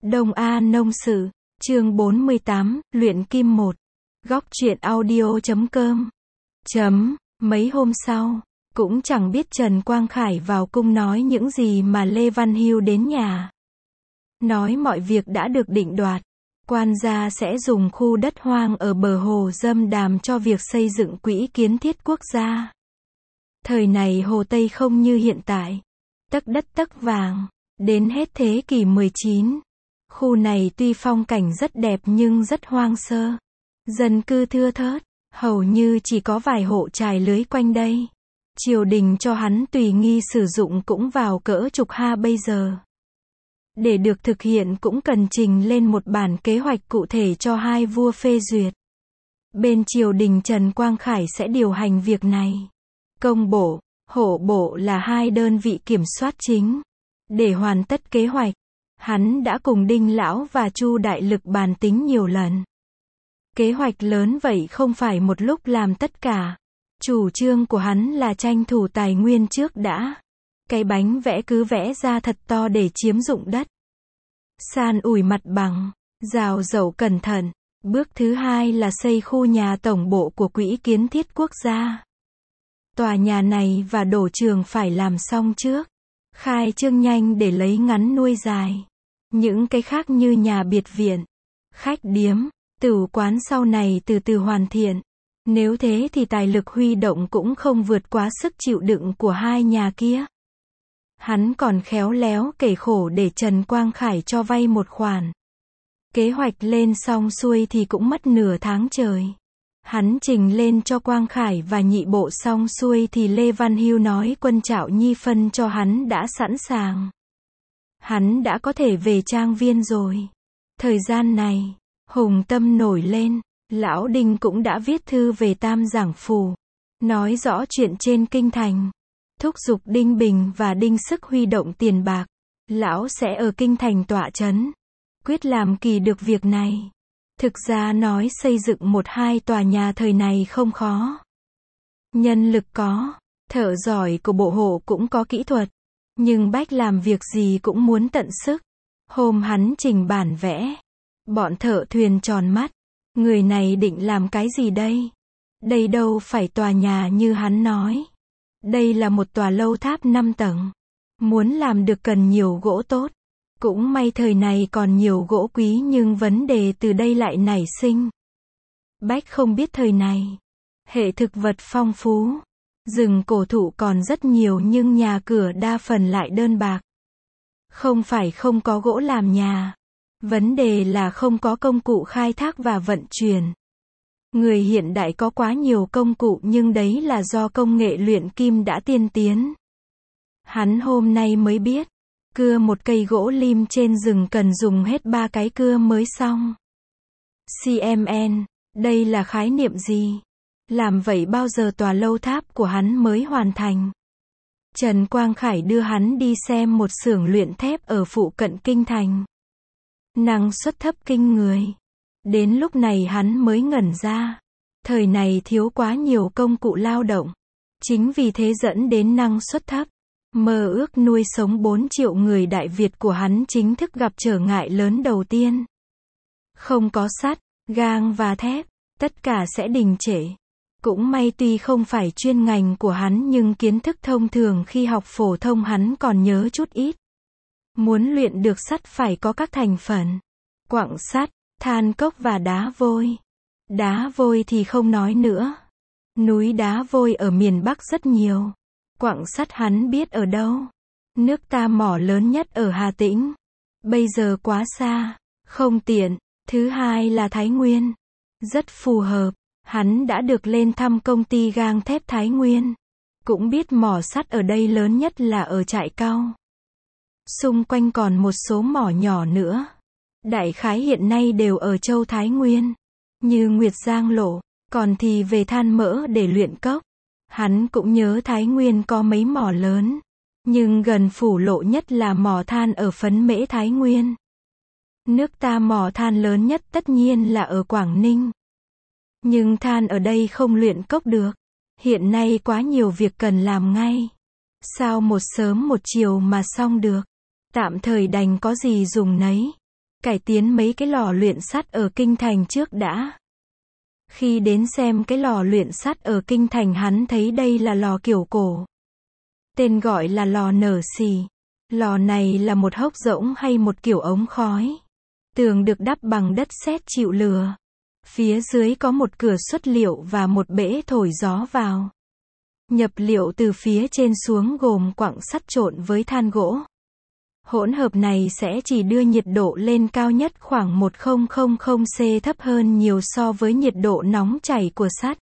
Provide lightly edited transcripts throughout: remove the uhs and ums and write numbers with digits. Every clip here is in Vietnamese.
Đông A Nông Sự, chương 48, Luyện Kim 1. Góc truyện audio.com. Mấy hôm sau, cũng chẳng biết Trần Quang Khải vào cung nói những gì mà Lê Văn Hưu đến nhà. Nói mọi việc đã được định đoạt. Quan gia sẽ dùng khu đất hoang ở bờ hồ Dâm Đàm cho việc xây dựng quỹ kiến thiết quốc gia. Thời này Hồ Tây không như hiện tại. Tấc đất tấc vàng. Đến hết thế kỷ 19. Khu này tuy phong cảnh rất đẹp nhưng rất hoang sơ. Dân cư thưa thớt. Hầu như chỉ có vài hộ trài lưới quanh đây. Triều đình cho hắn tùy nghi sử dụng cũng vào cỡ chục ha bây giờ. Để được thực hiện cũng cần trình lên một bản kế hoạch cụ thể cho hai vua phê duyệt. Bên triều đình Trần Quang Khải sẽ điều hành việc này. Công bộ, hộ bộ là hai đơn vị kiểm soát chính. Để hoàn tất kế hoạch, hắn đã cùng Đinh Lão và Chu Đại Lực bàn tính nhiều lần. Kế hoạch lớn vậy không phải một lúc làm tất cả. Chủ trương của hắn là tranh thủ tài nguyên trước đã. Cái bánh vẽ cứ vẽ ra thật to để chiếm dụng đất. San ủi mặt bằng, rào dậu cẩn thận. Bước thứ hai là xây khu nhà tổng bộ của Quỹ Kiến thiết Quốc gia. Tòa nhà này và đổ trường phải làm xong trước. Khai trương nhanh để lấy ngắn nuôi dài. Những cái khác như nhà biệt viện, khách điếm, tử quán sau này từ từ hoàn thiện. Nếu thế thì tài lực huy động cũng không vượt quá sức chịu đựng của hai nhà kia. Hắn còn khéo léo kể khổ để Trần Quang Khải cho vay một khoản. Kế hoạch lên xong xuôi thì cũng mất nửa tháng trời. Hắn trình lên cho Quang Khải và nhị bộ xong xuôi thì Lê Văn Hưu nói quân Trạo Nhi phân cho hắn đã sẵn sàng. Hắn đã có thể về trang viên rồi. Thời gian này, hùng tâm nổi lên, Lão Đinh cũng đã viết thư về Tam Giảng Phủ. Nói rõ chuyện trên kinh thành. Thúc giục Đinh Bình và Đinh Sức huy động tiền bạc. Lão sẽ ở kinh thành tọa trấn. Quyết làm kỳ được việc này. Thực ra nói xây dựng một hai tòa nhà thời này không khó. Nhân lực có, thợ giỏi của bộ hộ cũng có kỹ thuật. Nhưng Bách làm việc gì cũng muốn tận sức. Hôm hắn trình bản vẽ. Bọn thợ thuyền tròn mắt. Người này định làm cái gì đây? Đây đâu phải tòa nhà như hắn nói. Đây là một tòa lâu tháp 5 tầng. Muốn làm được cần nhiều gỗ tốt. Cũng may thời này còn nhiều gỗ quý nhưng vấn đề từ đây lại nảy sinh. Bách không biết thời này. Hệ thực vật phong phú. Rừng cổ thụ còn rất nhiều nhưng nhà cửa đa phần lại đơn bạc. Không phải không có gỗ làm nhà. Vấn đề là không có công cụ khai thác và vận chuyển. Người hiện đại có quá nhiều công cụ nhưng đấy là do công nghệ luyện kim đã tiên tiến. Hắn hôm nay mới biết. Cưa một cây gỗ lim trên rừng cần dùng hết 3 cái cưa mới xong. CMN, đây là khái niệm gì? Làm vậy bao giờ tòa lâu tháp của hắn mới hoàn thành? Trần Quang Khải đưa hắn đi xem một xưởng luyện thép ở phụ cận kinh thành. Năng suất thấp kinh người. Đến lúc này hắn mới ngẩn ra. Thời này thiếu quá nhiều công cụ lao động. Chính vì thế dẫn đến năng suất thấp. Mơ ước nuôi sống 4 triệu người Đại Việt của hắn chính thức gặp trở ngại lớn đầu tiên. Không có sắt, gang và thép, tất cả sẽ đình trệ. Cũng may tuy không phải chuyên ngành của hắn nhưng kiến thức thông thường khi học phổ thông hắn còn nhớ chút ít. Muốn luyện được sắt phải có các thành phần. Quặng sắt, than cốc và đá vôi. Đá vôi thì không nói nữa. Núi đá vôi ở miền Bắc rất nhiều. Quặng sắt hắn biết ở đâu. Nước ta mỏ lớn nhất ở Hà Tĩnh. Bây giờ quá xa, không tiện. Thứ hai là Thái Nguyên. Rất phù hợp. Hắn đã được lên thăm công ty gang thép Thái Nguyên. Cũng biết mỏ sắt ở đây lớn nhất là ở Trại Cau. Xung quanh còn một số mỏ nhỏ nữa. Đại khái hiện nay đều ở châu Thái Nguyên. Như Nguyệt Giang Lộ. Còn thì về than mỡ để luyện cốc. Hắn cũng nhớ Thái Nguyên có mấy mỏ lớn. Nhưng gần phủ lộ nhất là mỏ than ở Phấn Mễ Thái Nguyên. Nước ta mỏ than lớn nhất tất nhiên là ở Quảng Ninh. Nhưng than ở đây không luyện cốc được. Hiện nay quá nhiều việc cần làm ngay. Sao một sớm một chiều mà xong được. Tạm thời đành có gì dùng nấy. Cải tiến mấy cái lò luyện sắt ở kinh thành trước đã. Khi đến xem cái lò luyện sắt ở kinh thành hắn thấy đây là lò kiểu cổ. Tên gọi là lò nở xì. Lò này là một hốc rỗng hay một kiểu ống khói. Tường được đắp bằng đất sét chịu lửa. Phía dưới có một cửa xuất liệu và một bể thổi gió vào. Nhập liệu từ phía trên xuống gồm quặng sắt trộn với than gỗ. Hỗn hợp này sẽ chỉ đưa nhiệt độ lên cao nhất khoảng 1000C, thấp hơn nhiều so với nhiệt độ nóng chảy của sắt.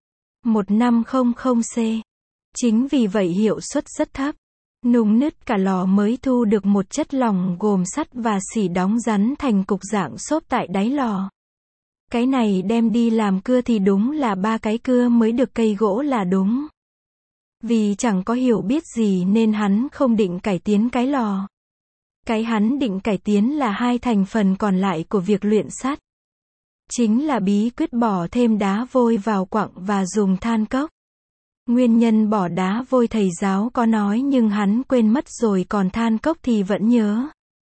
1500C. Chính vì vậy hiệu suất rất thấp. Nung nứt cả lò mới thu được một chất lỏng gồm sắt và xỉ đóng rắn thành cục dạng xốp tại đáy lò. Cái này đem đi làm cưa thì đúng là 3 cái cưa mới được cây gỗ là đúng. Vì chẳng có hiểu biết gì nên hắn không định cải tiến cái lò. Cái hắn định cải tiến là 2 thành phần còn lại của việc luyện sắt. Chính là bí quyết bỏ thêm đá vôi vào quặng và dùng than cốc. Nguyên nhân bỏ đá vôi thầy giáo có nói nhưng hắn quên mất rồi, còn than cốc thì vẫn nhớ.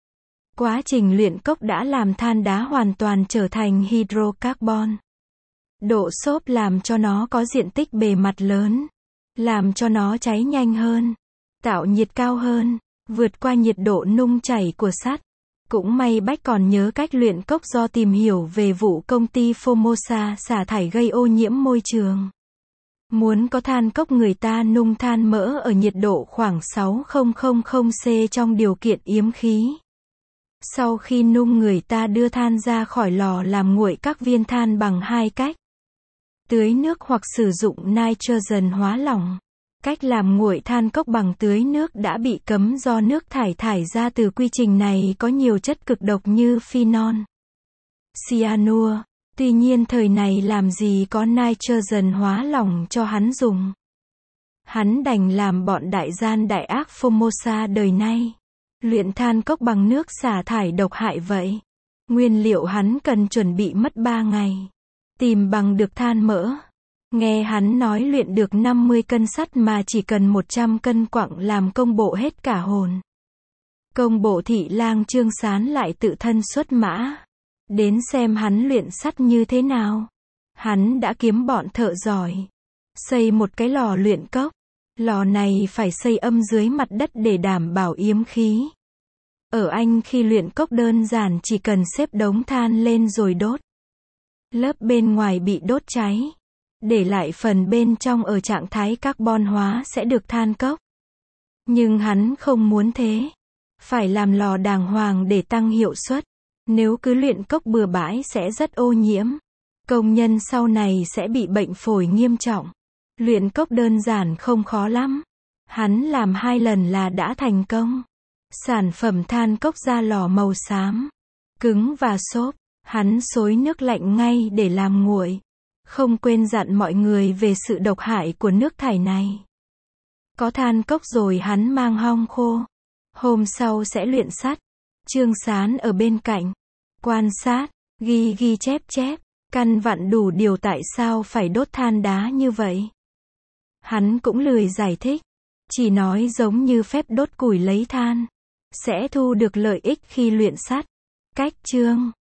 Quá trình luyện cốc đã làm than đá hoàn toàn trở thành hydrocarbon. Độ xốp làm cho nó có diện tích bề mặt lớn, làm cho nó cháy nhanh hơn, tạo nhiệt cao hơn, vượt qua nhiệt độ nung chảy của sắt. Cũng may Bách còn nhớ cách luyện cốc do tìm hiểu về vụ công ty Formosa xả thải gây ô nhiễm môi trường. Muốn có than cốc người ta nung than mỡ ở nhiệt độ khoảng 6000C trong điều kiện yếm khí. Sau khi nung người ta đưa than ra khỏi lò làm nguội các viên than bằng 2 cách. Tưới nước hoặc sử dụng nitrogen hóa lỏng. Cách làm nguội than cốc bằng tưới nước đã bị cấm do nước thải ra từ quy trình này có nhiều chất cực độc như phenol, cyanua. Tuy nhiên thời này làm gì có nitrogen hóa lỏng cho hắn dùng. Hắn đành làm bọn đại gian đại ác Formosa đời nay. Luyện than cốc bằng nước xả thải độc hại vậy. Nguyên liệu hắn cần chuẩn bị mất 3 ngày. Tìm bằng được than mỡ. Nghe hắn nói luyện được 50 cân sắt mà chỉ cần 100 cân quặng làm công bộ hết cả hồn. Công bộ thị lang Trương Sán lại tự thân xuất mã. Đến xem hắn luyện sắt như thế nào. Hắn đã kiếm bọn thợ giỏi. Xây một cái lò luyện cốc. Lò này phải xây âm dưới mặt đất để đảm bảo yếm khí. Ở Anh khi luyện cốc đơn giản chỉ cần xếp đống than lên rồi đốt. Lớp bên ngoài bị đốt cháy. Để lại phần bên trong ở trạng thái carbon hóa sẽ được than cốc. Nhưng hắn không muốn thế. Phải làm lò đàng hoàng để tăng hiệu suất. Nếu cứ luyện cốc bừa bãi sẽ rất ô nhiễm. Công nhân sau này sẽ bị bệnh phổi nghiêm trọng. Luyện cốc đơn giản không khó lắm. Hắn làm 2 lần là đã thành công. Sản phẩm than cốc ra lò màu xám, cứng và xốp. Hắn xối nước lạnh ngay để làm nguội. Không quên dặn mọi người về sự độc hại của nước thải này. Có than cốc rồi hắn mang hong khô. Hôm sau sẽ luyện sắt. Trương Sán ở bên cạnh. Quan sát, ghi chép, căn vặn đủ điều tại sao phải đốt than đá như vậy. Hắn cũng lười giải thích. Chỉ nói giống như phép đốt củi lấy than. Sẽ thu được lợi ích khi luyện sắt. Cách chương